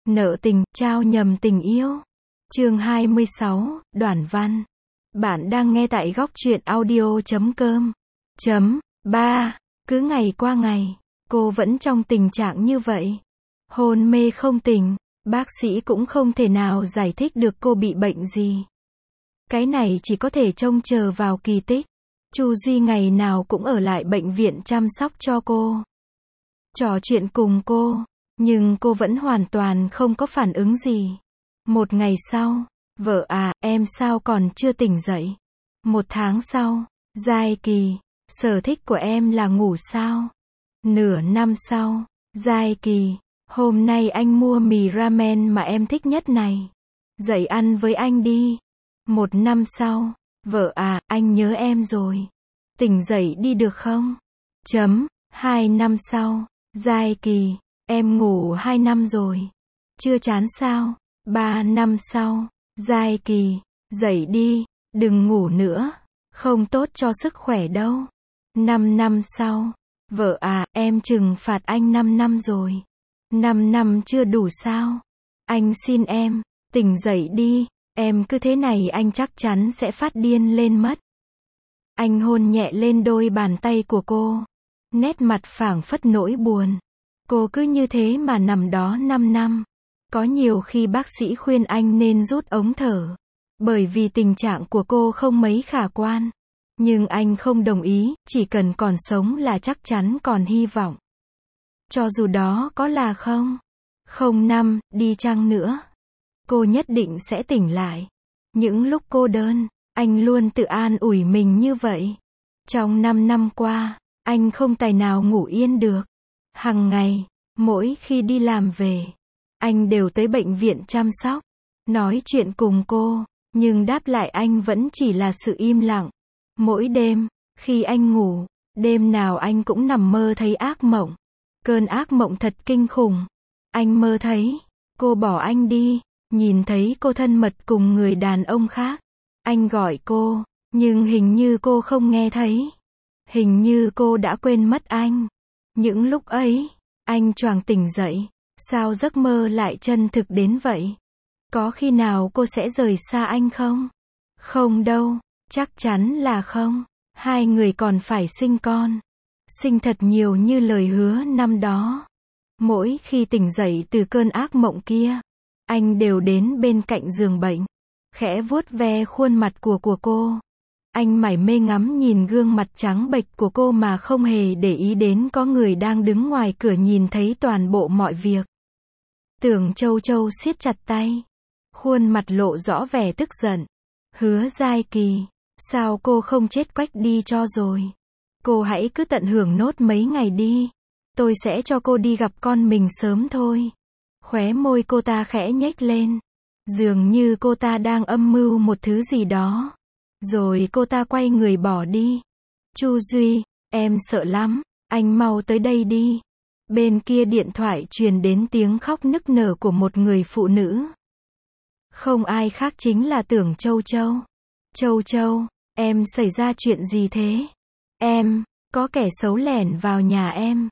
Nợ tình, trao nhầm tình yêu. Chương 26, Đoạn văn. Bạn đang nghe tại góc truyện audio.com. 3. Cứ ngày qua ngày, cô vẫn trong tình trạng như vậy. Hôn mê không tỉnh, bác sĩ cũng không thể nào giải thích được cô bị bệnh gì. Cái này chỉ có thể trông chờ vào kỳ tích. Chu Duy ngày nào cũng ở lại bệnh viện chăm sóc cho cô. Trò chuyện cùng cô, nhưng cô vẫn hoàn toàn không có phản ứng gì. Một ngày sau, vợ à, em sao còn chưa tỉnh dậy? Một tháng sau, Giai Kỳ, sở thích của em là ngủ sao? Nửa năm sau, Giai Kỳ, hôm nay anh mua mì ramen mà em thích nhất này. Dậy ăn với anh đi. Một năm sau, vợ à, anh nhớ em rồi. Tỉnh dậy đi được không? 2 năm sau, Giai Kỳ, em ngủ 2 năm rồi. Chưa chán sao? 3 năm sau, Giai Kỳ, dậy đi, đừng ngủ nữa. Không tốt cho sức khỏe đâu. 5 năm sau, vợ à, em trừng phạt anh 5 năm rồi. 5 năm chưa đủ sao? Anh xin em, tỉnh dậy đi. Em cứ thế này anh chắc chắn sẽ phát điên lên mất. Anh hôn nhẹ lên đôi bàn tay của cô. Nét mặt phảng phất nỗi buồn. Cô cứ như thế mà nằm đó 5 năm. Có nhiều khi bác sĩ khuyên anh nên rút ống thở. Bởi vì tình trạng của cô không mấy khả quan. Nhưng anh không đồng ý, chỉ cần còn sống là chắc chắn còn hy vọng. Cho dù đó có là không năm, đi chăng nữa. Cô nhất định sẽ tỉnh lại. Những lúc cô đơn, anh luôn tự an ủi mình như vậy. Trong 5 năm qua, anh không tài nào ngủ yên được. Hằng ngày, mỗi khi đi làm về, anh đều tới bệnh viện chăm sóc, nói chuyện cùng cô, nhưng đáp lại anh vẫn chỉ là sự im lặng. Mỗi đêm, khi anh ngủ, đêm nào anh cũng nằm mơ thấy ác mộng. Cơn ác mộng thật kinh khủng. Anh mơ thấy cô bỏ anh đi, nhìn thấy cô thân mật cùng người đàn ông khác. Anh gọi cô, nhưng hình như cô không nghe thấy. Hình như cô đã quên mất anh. Những lúc ấy, anh choàng tỉnh dậy. Sao giấc mơ lại chân thực đến vậy? Có khi nào cô sẽ rời xa anh không? Không đâu, chắc chắn là không. Hai người còn phải sinh con. Sinh thật nhiều như lời hứa năm đó. Mỗi khi tỉnh dậy từ cơn ác mộng kia, anh đều đến bên cạnh giường bệnh, khẽ vuốt ve khuôn mặt của cô. Anh mải mê ngắm nhìn gương mặt trắng bệch của cô mà không hề để ý đến có người đang đứng ngoài cửa nhìn thấy toàn bộ mọi việc. Tưởng Châu Châu siết chặt tay, khuôn mặt lộ rõ vẻ tức giận. Hứa Giai Kỳ, sao cô không chết quách đi cho rồi? Cô hãy cứ tận hưởng nốt mấy ngày đi. Tôi sẽ cho cô đi gặp con mình sớm thôi. Khóe môi cô ta khẽ nhếch lên. Dường như cô ta đang âm mưu một thứ gì đó. Rồi cô ta quay người bỏ đi. Chu Duy, em sợ lắm, anh mau tới đây đi. Bên kia điện thoại truyền đến tiếng khóc nức nở của một người phụ nữ. Không ai khác chính là Tưởng Châu Châu. Châu Châu, em xảy ra chuyện gì thế? Em, có kẻ xấu lẻn vào nhà em.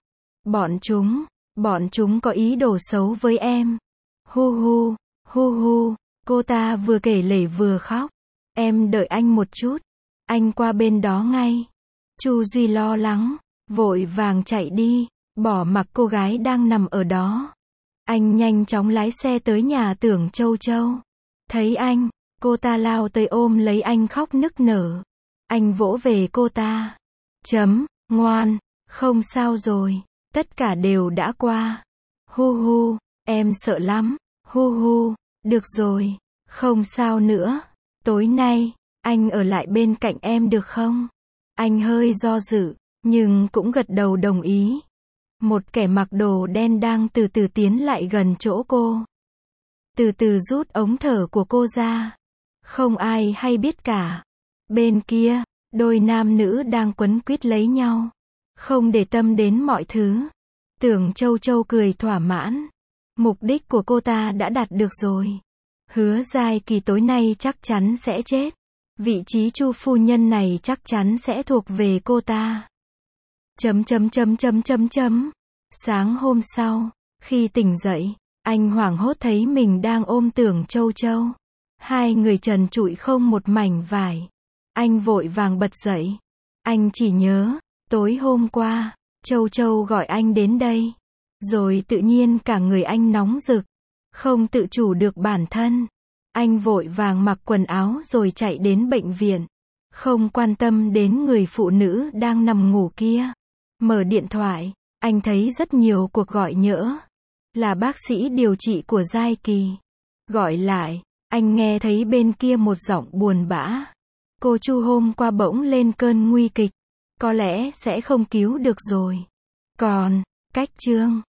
Bọn chúng có ý đồ xấu với em. Hu hu, cô ta vừa kể lể vừa khóc. Em đợi anh một chút, anh qua bên đó ngay. Chu Duy lo lắng, vội vàng chạy đi, bỏ mặc cô gái đang nằm ở đó. Anh nhanh chóng lái xe tới nhà Tưởng Châu Châu. Thấy anh, cô ta lao tới ôm lấy anh khóc nức nở. Anh vỗ về cô ta. Ngoan, không sao rồi, tất cả đều đã qua. Hu, em sợ lắm. Hu, được rồi, không sao nữa. Tối nay, anh ở lại bên cạnh em được không? Anh hơi do dự, nhưng cũng gật đầu đồng ý. Một kẻ mặc đồ đen đang từ từ tiến lại gần chỗ cô. Từ từ rút ống thở của cô ra. Không ai hay biết cả. Bên kia, đôi nam nữ đang quấn quýt lấy nhau. Không để tâm đến mọi thứ. Tưởng Châu Châu cười thỏa mãn. Mục đích của cô ta đã đạt được rồi. Hứa Giai Kỳ tối nay chắc chắn sẽ chết. Vị trí Chu phu nhân này chắc chắn sẽ thuộc về cô ta. Sáng hôm sau, khi tỉnh dậy, Anh hoảng hốt thấy mình đang ôm Tưởng Châu Châu. Hai người trần trụi không một mảnh vải. Anh vội vàng bật dậy. Anh chỉ nhớ, tối hôm qua, Châu Châu gọi anh đến đây. Rồi tự nhiên cả người anh nóng rực. Không tự chủ được bản thân. Anh vội vàng mặc quần áo rồi chạy đến bệnh viện. Không quan tâm đến người phụ nữ đang nằm ngủ kia. Mở điện thoại, anh thấy rất nhiều cuộc gọi nhỡ. Là bác sĩ điều trị của Giai Kỳ. Gọi lại, anh nghe thấy bên kia một giọng buồn bã. Cô Chu hôm qua bỗng lên cơn nguy kịch. Có lẽ sẽ không cứu được rồi. Còn, cách Trương